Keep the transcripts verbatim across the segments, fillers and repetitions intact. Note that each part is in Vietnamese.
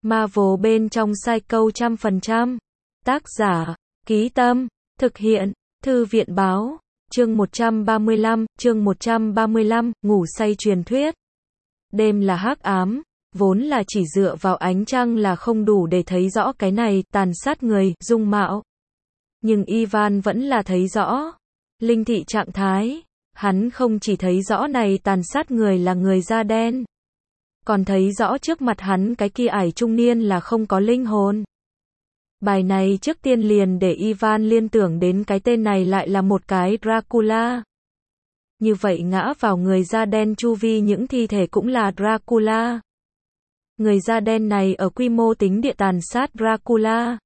Marvel bên trong Psycho trăm phần trăm. Tác giả, Ký Tâm, thực hiện, Thư viện Báo, chương một trăm ba mươi lăm, chương một trăm ba mươi lăm, ngủ say truyền thuyết. Đêm là hắc ám, vốn là chỉ dựa vào ánh trăng là không đủ để thấy rõ cái này, tàn sát người, dung mạo. Nhưng Ivan vẫn là thấy rõ. Linh thị trạng thái, hắn không chỉ thấy rõ này tàn sát người là người da đen, còn thấy rõ trước mặt hắn cái kia ải trung niên là không có linh hồn. Bài này trước tiên liền để Ivan liên tưởng đến cái tên này lại là một cái Dracula. Như vậy ngã vào người da đen chu vi những thi thể cũng là Dracula. Người da đen này ở quy mô tính địa tàn sát Dracula.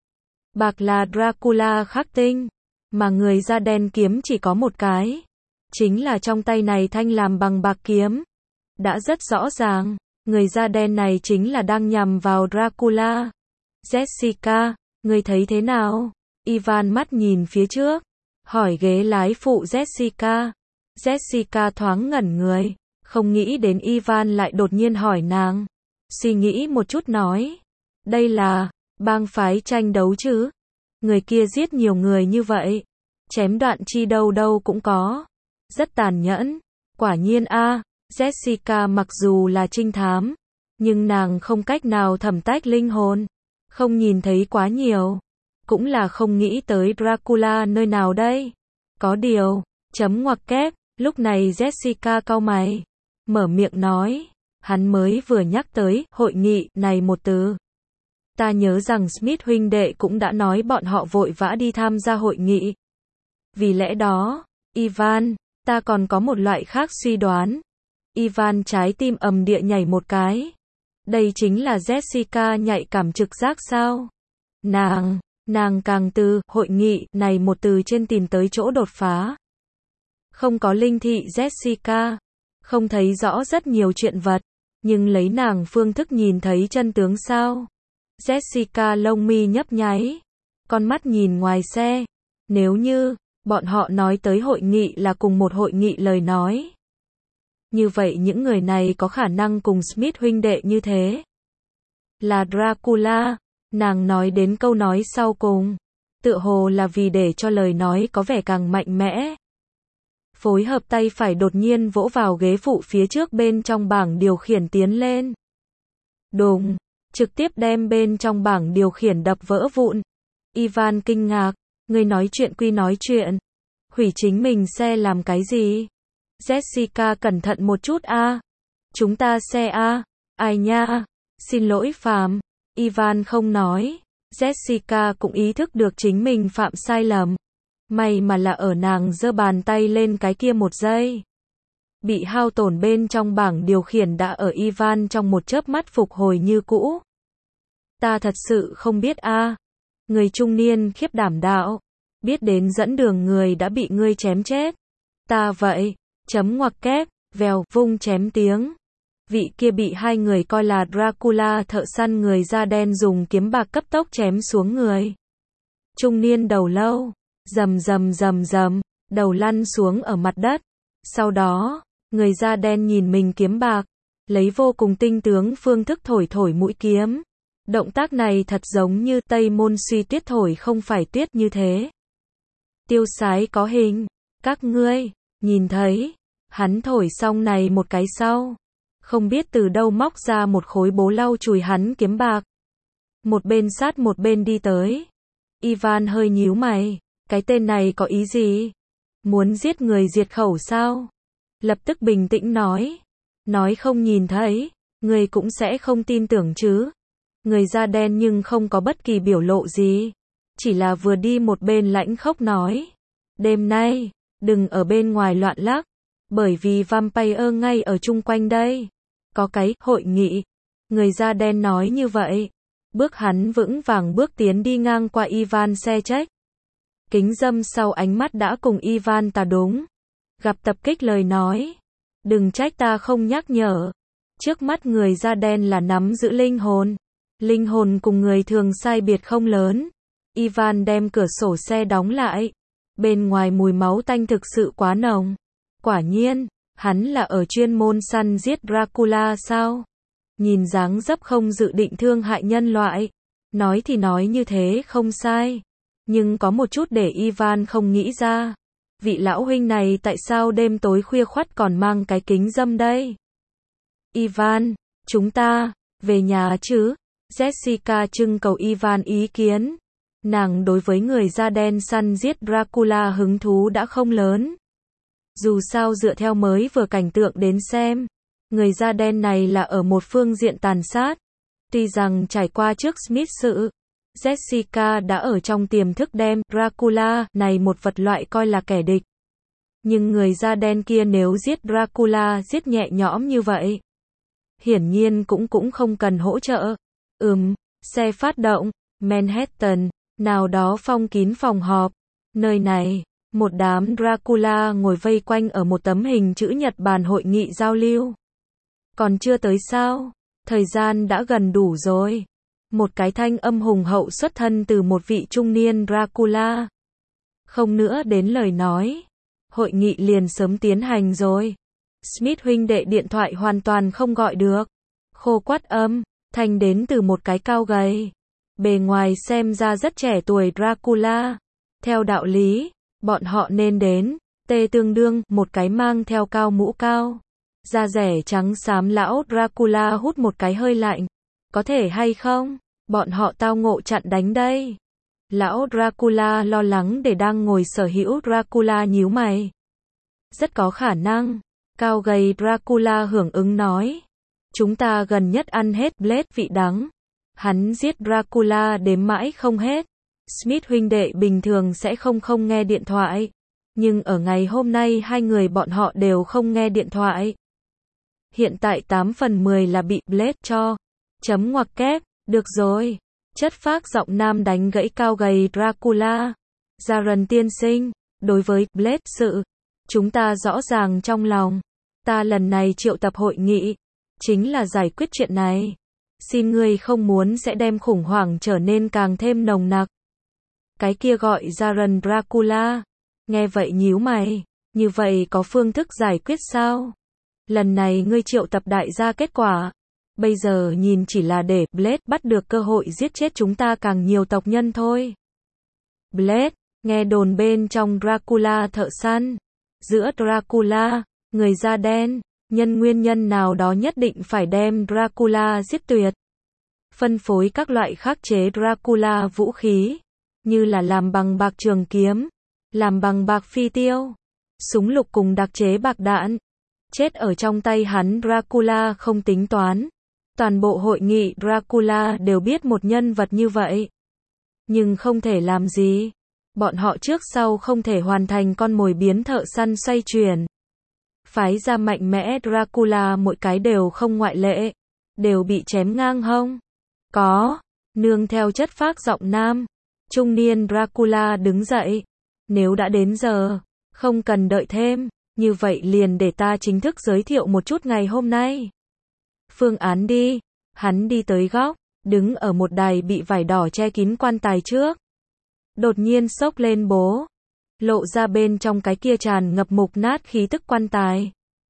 Bạc là Dracula khắc tinh, mà người da đen kiếm chỉ có một cái. Chính là trong tay này thanh làm bằng bạc kiếm. Đã rất rõ ràng, người da đen này chính là đang nhằm vào Dracula. Jessica, ngươi thấy thế nào? Ivan mắt nhìn phía trước, hỏi ghế lái phụ Jessica. Jessica thoáng ngẩn người, không nghĩ đến Ivan lại đột nhiên hỏi nàng. Suy nghĩ một chút nói, đây là bang phái tranh đấu chứ? Người kia giết nhiều người như vậy, chém đoạn chi đâu đâu cũng có. Rất tàn nhẫn, quả nhiên a. Jessica mặc dù là trinh thám, nhưng nàng không cách nào thẩm tách linh hồn, không nhìn thấy quá nhiều, cũng là không nghĩ tới Dracula nơi nào đây. Có điều, chấm ngoặc kép, lúc này Jessica cau mày, mở miệng nói, hắn mới vừa nhắc tới hội nghị này một từ. Ta nhớ rằng Smith huynh đệ cũng đã nói bọn họ vội vã đi tham gia hội nghị. Vì lẽ đó, Ivan, ta còn có một loại khác suy đoán. Ivan trái tim ầm địa nhảy một cái. Đây chính là Jessica nhạy cảm trực giác sao? Nàng, nàng càng từ hội nghị này một từ trên tìm tới chỗ đột phá. Không có linh thị Jessica, không thấy rõ rất nhiều chuyện vật, nhưng lấy nàng phương thức nhìn thấy chân tướng sao? Jessica lông mi nhấp nháy, con mắt nhìn ngoài xe. Nếu như bọn họ nói tới hội nghị là cùng một hội nghị lời nói, như vậy những người này có khả năng cùng Smith huynh đệ như thế. Là Dracula, nàng nói đến câu nói sau cùng, tựa hồ là vì để cho lời nói có vẻ càng mạnh mẽ. Phối hợp tay phải đột nhiên vỗ vào ghế phụ phía trước bên trong bảng điều khiển tiến lên. Đùng, trực tiếp đem bên trong bảng điều khiển đập vỡ vụn. Ivan kinh ngạc, ngươi nói chuyện quy nói chuyện, hủy chính mình xe làm cái gì? Jessica cẩn thận một chút a. À. Chúng ta xe a. À. Ai nha? Xin lỗi Phạm. Ivan không nói. Jessica cũng ý thức được chính mình phạm sai lầm. May mà là ở nàng giơ bàn tay lên cái kia một giây. Bị hao tổn bên trong bảng điều khiển đã ở Ivan trong một chớp mắt phục hồi như cũ. Ta thật sự không biết a. À. Người trung niên khiếp đảm đạo. Biết đến dẫn đường người đã bị ngươi chém chết. Ta vậy. Chấm ngoặc kép, vèo, vung chém tiếng. Vị kia bị hai người coi là Dracula thợ săn người da đen dùng kiếm bạc cấp tốc chém xuống người. Trung niên đầu lâu, rầm rầm rầm rầm, đầu lăn xuống ở mặt đất. Sau đó, người da đen nhìn mình kiếm bạc, lấy vô cùng tinh tướng phương thức thổi thổi mũi kiếm. Động tác này thật giống như Tây Môn Suy Tuyết thổi không phải tuyết như thế. Tiêu Sái có hình, các ngươi nhìn thấy, hắn thổi xong này một cái sau, không biết từ đâu móc ra một khối bố lau chùi hắn kiếm bạc. Một bên sát một bên đi tới. Ivan hơi nhíu mày, cái tên này có ý gì? Muốn giết người diệt khẩu sao? Lập tức bình tĩnh nói, nói không nhìn thấy, người cũng sẽ không tin tưởng chứ. Người da đen nhưng không có bất kỳ biểu lộ gì, chỉ là vừa đi một bên lãnh khốc nói, đêm nay đừng ở bên ngoài loạn lắc, bởi vì vampire ngay ở chung quanh đây. Có cái hội nghị. Người da đen nói như vậy. Bước hắn vững vàng bước tiến đi ngang qua Ivan xe trách. Kính dâm sau ánh mắt đã cùng Ivan ta đúng. Gặp tập kích lời nói. Đừng trách ta không nhắc nhở. Trước mắt người da đen là nắm giữ linh hồn. Linh hồn cùng người thường sai biệt không lớn. Ivan đem cửa sổ xe đóng lại. Bên ngoài mùi máu tanh thực sự quá nồng. Quả nhiên, hắn là ở chuyên môn săn giết Dracula sao? nhìn dáng dấp không dự định thương hại nhân loại. Nói thì nói như thế không sai, nhưng có một chút để Ivan không nghĩ ra. Vị lão huynh này tại sao đêm tối khuya khoắt còn mang cái kính râm đây? Ivan, chúng ta, về nhà chứ? Jessica trưng cầu Ivan ý kiến. Nàng đối với người da đen săn giết Dracula hứng thú đã không lớn. Dù sao dựa theo mới vừa cảnh tượng đến xem, người da đen này là ở một phương diện tàn sát. Tuy rằng trải qua trước Smith sự, Jessica đã ở trong tiềm thức đem Dracula này một vật loại coi là kẻ địch. Nhưng người da đen kia nếu giết Dracula giết nhẹ nhõm như vậy, hiển nhiên cũng cũng không cần hỗ trợ. Ừm, xe phát động, Manhattan, nào đó phong kín phòng họp. Nơi này, một đám Dracula ngồi vây quanh ở một tấm hình chữ nhật bàn hội nghị giao lưu. Còn chưa tới sao? Thời gian đã gần đủ rồi. Một cái thanh âm hùng hậu xuất thân từ một vị trung niên Dracula. Không nữa đến lời nói. Hội nghị liền sớm tiến hành rồi. Smith huynh đệ điện thoại hoàn toàn không gọi được. Khô quắt âm, thanh đến từ một cái cao gầy. Bề ngoài xem ra rất trẻ tuổi Dracula. Theo đạo lý, bọn họ nên đến. Tê tương đương, một cái mang theo cao mũ cao. Da rẻ trắng xám lão Dracula hút một cái hơi lạnh. Có thể hay không? Bọn họ tao ngộ chặn đánh đây. Lão Dracula lo lắng để đang ngồi sở hữu Dracula nhíu mày. Rất có khả năng. Cao gầy Dracula hưởng ứng nói. Chúng ta gần nhất ăn hết Blade vị đắng. Hắn giết Dracula đếm mãi không hết. Smith huynh đệ bình thường sẽ không không nghe điện thoại. Nhưng ở ngày hôm nay hai người bọn họ đều không nghe điện thoại. Hiện tại tám phần mười là bị Blade cho. Chấm ngoặc kép, được rồi. Chất phác giọng nam đánh gãy cao gầy Dracula. Jaron tiên sinh, đối với Blade sự, chúng ta rõ ràng trong lòng. Ta lần này triệu tập hội nghị, chính là giải quyết chuyện này. Xin ngươi không muốn sẽ đem khủng hoảng trở nên càng thêm nồng nặc. Cái kia gọi Jaron Dracula. Nghe vậy nhíu mày. Như vậy có phương thức giải quyết sao? Lần này ngươi triệu tập đại gia kết quả. Bây giờ nhìn chỉ là để Blade bắt được cơ hội giết chết chúng ta càng nhiều tộc nhân thôi. Blade, nghe đồn bên trong Dracula thợ săn. Giữa Dracula, người da đen, nhân nguyên nhân nào đó nhất định phải đem Dracula giết tuyệt. Phân phối các loại khắc chế Dracula vũ khí, như là làm bằng bạc trường kiếm, làm bằng bạc phi tiêu, súng lục cùng đặc chế bạc đạn. Chết ở trong tay hắn Dracula không tính toán. Toàn bộ hội nghị Dracula đều biết một nhân vật như vậy. Nhưng không thể làm gì. Bọn họ trước sau không thể hoàn thành con mồi biến thợ săn xoay chuyển. Phái ra mạnh mẽ Dracula mỗi cái đều không ngoại lệ. Đều bị chém ngang hông. Có. Nương theo chất phác giọng nam. Trung niên Dracula đứng dậy. Nếu đã đến giờ, không cần đợi thêm. Như vậy liền để ta chính thức giới thiệu một chút ngày hôm nay. Phương án đi. Hắn đi tới góc, đứng ở một đài bị vải đỏ che kín quan tài trước. Đột nhiên xốc lên bố. Lộ ra bên trong cái kia tràn ngập mục nát khí tức quan tài.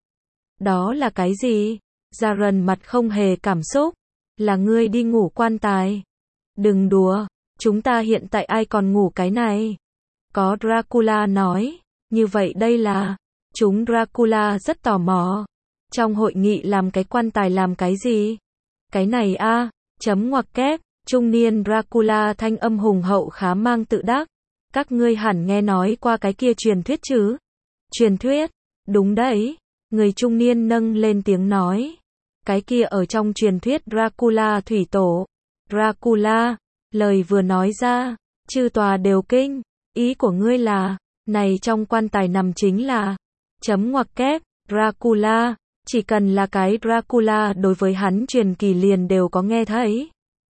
Đó là cái gì? Jaron mặt không hề cảm xúc. Là ngươi đi ngủ quan tài. Đừng đùa. Chúng ta hiện tại ai còn ngủ cái này? Có Dracula nói. Như vậy đây là... Chúng Dracula rất tò mò. Trong hội nghị làm cái quan tài làm cái gì? Cái này a à, chấm ngoặc kép, trung niên Dracula thanh âm hùng hậu khá mang tự đắc. Các ngươi hẳn nghe nói qua cái kia truyền thuyết chứ? Truyền thuyết? Đúng đấy. Người trung niên nâng lên tiếng nói. Cái kia ở trong truyền thuyết Dracula thủy tổ. Dracula, lời vừa nói ra, chư tòa đều kinh. Ý của ngươi là, này trong quan tài nằm chính là... Chấm ngoặc kép, Dracula, chỉ cần là cái Dracula đối với hắn truyền kỳ liền đều có nghe thấy.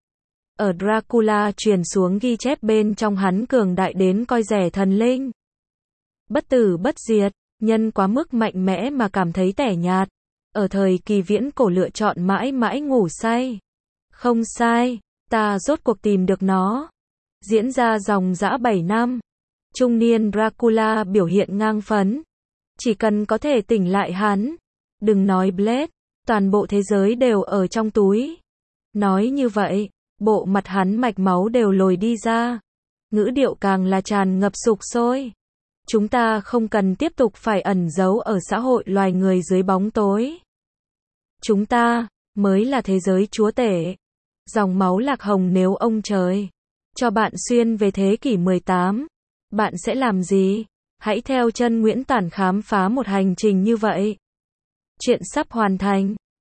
Ở Dracula truyền xuống ghi chép bên trong hắn cường đại đến coi rẻ thần linh. Bất tử bất diệt, nhân quá mức mạnh mẽ mà cảm thấy tẻ nhạt. Ở thời kỳ viễn cổ lựa chọn mãi mãi ngủ say. Không sai, ta rốt cuộc tìm được nó. Diễn ra dòng dã bảy năm. Trung niên Dracula biểu hiện ngang phấn. Chỉ cần có thể tỉnh lại hắn. Đừng nói Blade. Toàn bộ thế giới đều ở trong túi. Nói như vậy, bộ mặt hắn mạch máu đều lồi đi ra. Ngữ điệu càng là tràn ngập sục sôi. Chúng ta không cần tiếp tục phải ẩn giấu ở xã hội loài người dưới bóng tối. Chúng ta mới là thế giới chúa tể. Dòng máu lạc hồng, nếu ông trời cho bạn xuyên về thế kỷ mười tám, bạn sẽ làm gì? Hãy theo chân Nguyễn Tản khám phá một hành trình như vậy. Chuyện sắp hoàn thành.